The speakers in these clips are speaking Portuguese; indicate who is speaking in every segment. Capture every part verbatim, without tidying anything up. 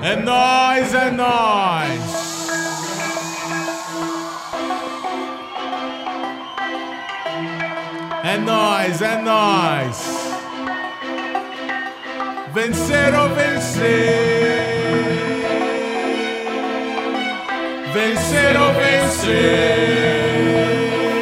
Speaker 1: É nóis, é nóis. É nóis, é nóis. Vencer ou vencer. Vencer ou vencer.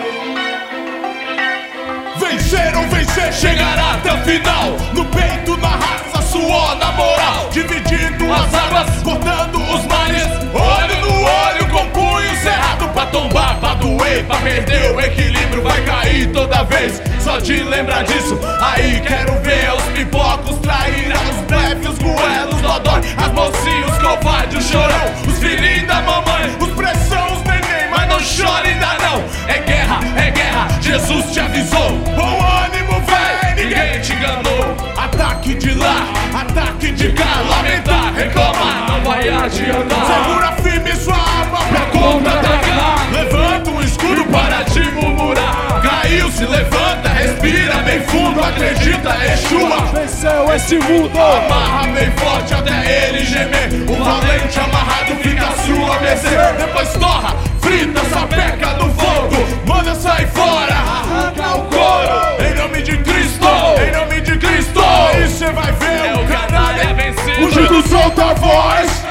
Speaker 1: Vencer ou vencer, chegará até o final. No peito, na raça, suor, na moral. Dividindo as águas, cortando os mares. Olho no olho, com punho cerrado. Pra tombar, pra doer, pra perder o equilíbrio. Vai cair toda vez, só de lembrar disso. Aí quero ver os pipocos trair os blefes, os goelos, dodói, as mocinhos, covardes, o chorão, os filhinhos da mamãe, os pressão, os neném. Mas não chora ainda não. É guerra, é guerra, Jesus te avisou. Bom ânimo, véi, ninguém te enganou. Ataque de lá, ataque de cá. Lamentar, reclamar, não vai adiantar. Segura firme sua arma pra contra-atacar. Levanta um escudo para te murmurar. Caiu, se levanta, respira bem fundo. Acredita, Exua
Speaker 2: venceu esse mundo.
Speaker 1: Amarra bem forte até ele gemer. O valente amarrado fica a sua mercê. Depois torra, frita, sapeca no fogo. Manda sair fora, arranca o couro. Em nome de Cristo, em nome de Cristo. Aí cê vai ver é o canalha vencido. Ungido, solta a voz.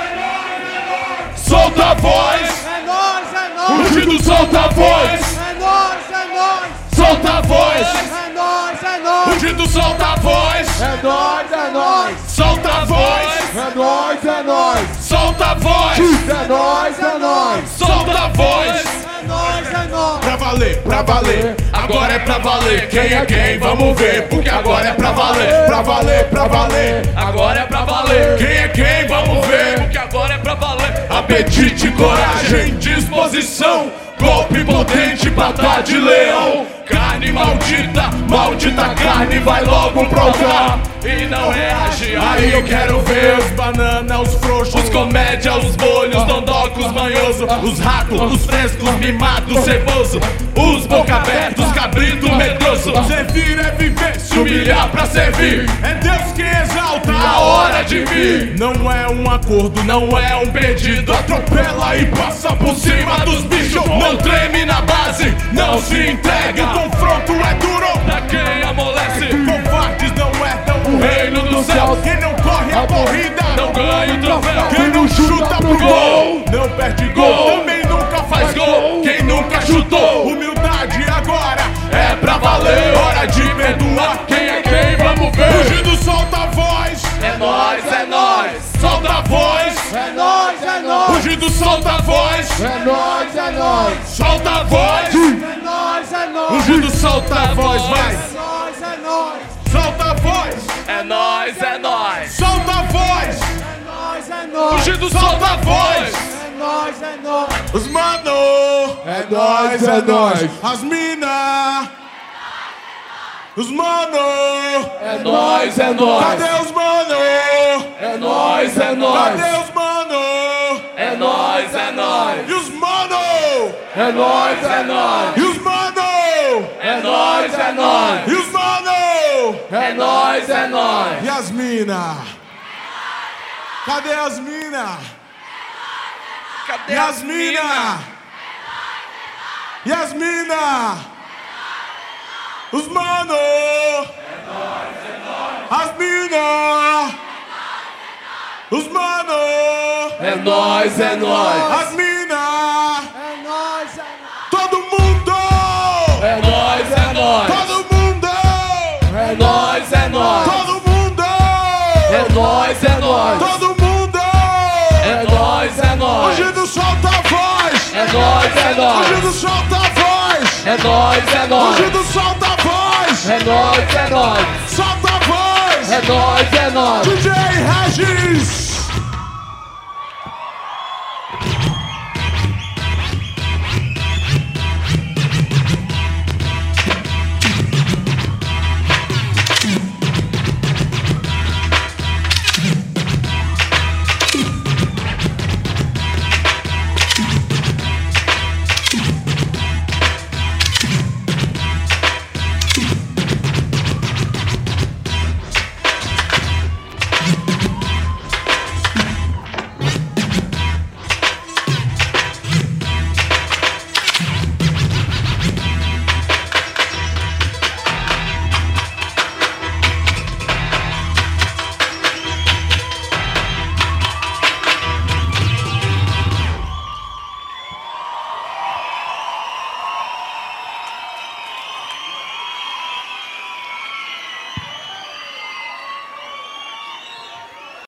Speaker 1: Solta a voz.
Speaker 2: É nóis, é nóis.
Speaker 1: Ungido, solta a voz.
Speaker 2: É nóis, é nóis.
Speaker 1: Solta a voz.
Speaker 2: É nóis, é nóis.
Speaker 1: Ungido, solta a voz.
Speaker 2: É nóis, é nóis.
Speaker 1: Solta a voz.
Speaker 2: É nóis, é nóis.
Speaker 1: Solta a voz.
Speaker 2: É nóis, é nóis.
Speaker 1: Solta a voz.
Speaker 2: É nóis, é nóis.
Speaker 1: Pra valer, pra valer, agora é pra valer. Quem é quem? Vamos ver, porque agora é pra valer. Pra valer, pra valer, agora é pra valer. Quem é quem? Vamos ver, porque agora é pra valer. Apetite, coragem, disposição. Golpe potente, pata de leão. Carne maldita, maldita carne vai logo provar e não reage. Aí eu quero ver os banana, os frouxos, os comédia, os bolhos, dondocos, manhoso, os ratos, os frescos, mimados, ceboso, os boca abertos, cabrito medroso. Servir é viver, se humilhar pra servir. É Deus que exalta a hora de vir. Não é um acordo, não é um pedido. Atropela e passa por cima dos bichos. Não treme na base, não se entrega. O confronto é duro pra quem amolece. Covardes não herdam o reino do céu. Quem não corre a corrida não ganha o troféu. Quem não chuta pro gol não perde gol. Também nunca faz gol quem nunca chutou. Humildade agora é pra valer. Hora de perdoar. Quem é quem? Vamos ver. Ungido, solta a voz. É nóis, é nóis. Solta a voz.
Speaker 2: É nóis, é nóis.
Speaker 1: Ungido, solta a voz.
Speaker 2: É nóis, é nóis.
Speaker 1: Solta a voz.
Speaker 2: É nóis, é nóis.
Speaker 1: Ungido, solta a voz, vai.
Speaker 2: É nóis, é nóis.
Speaker 1: Solta a voz.
Speaker 3: É nóis, é nóis.
Speaker 1: Solta a voz.
Speaker 2: É nóis, é nóis.
Speaker 1: Ungido, solta a voz.
Speaker 2: É nóis, é nóis.
Speaker 1: Os mano.
Speaker 2: É nóis, é nóis.
Speaker 1: As mina. Os mano.
Speaker 2: É nóis, é nóis.
Speaker 1: Cadê os mano?
Speaker 2: É nóis, é nóis.
Speaker 1: Cadê os mano?
Speaker 3: É nóis, é nóis.
Speaker 1: E os mano?
Speaker 2: É nóis, é nóis.
Speaker 1: E os mano?
Speaker 3: É nóis, é nóis.
Speaker 1: E os mano?
Speaker 3: É nóis, é nóis.
Speaker 1: E as mina? Cadê as mina?
Speaker 3: Cadê
Speaker 1: E as mina? E as mina? Os mano? As mina? Os mano?
Speaker 3: É nóis, é nóis.
Speaker 1: As mina?
Speaker 2: É nóis, é nóis.
Speaker 1: Todo mundo?
Speaker 3: É nóis, é nóis.
Speaker 1: Todo mundo?
Speaker 3: É nóis, é nóis.
Speaker 1: Todo mundo?
Speaker 3: É nóis, é nóis.
Speaker 1: Todo mundo?
Speaker 3: É nóis, é nóis.
Speaker 1: Ungido, solta a voz.
Speaker 3: É nóis, é nóis.
Speaker 1: Ungido, solta a voz.
Speaker 3: É nóis, é nóis.
Speaker 1: Ungido, solta a voz.
Speaker 3: É nóis, é nóis.
Speaker 1: Solta a voz.
Speaker 3: É nóis, é nóis.
Speaker 1: D J Regis.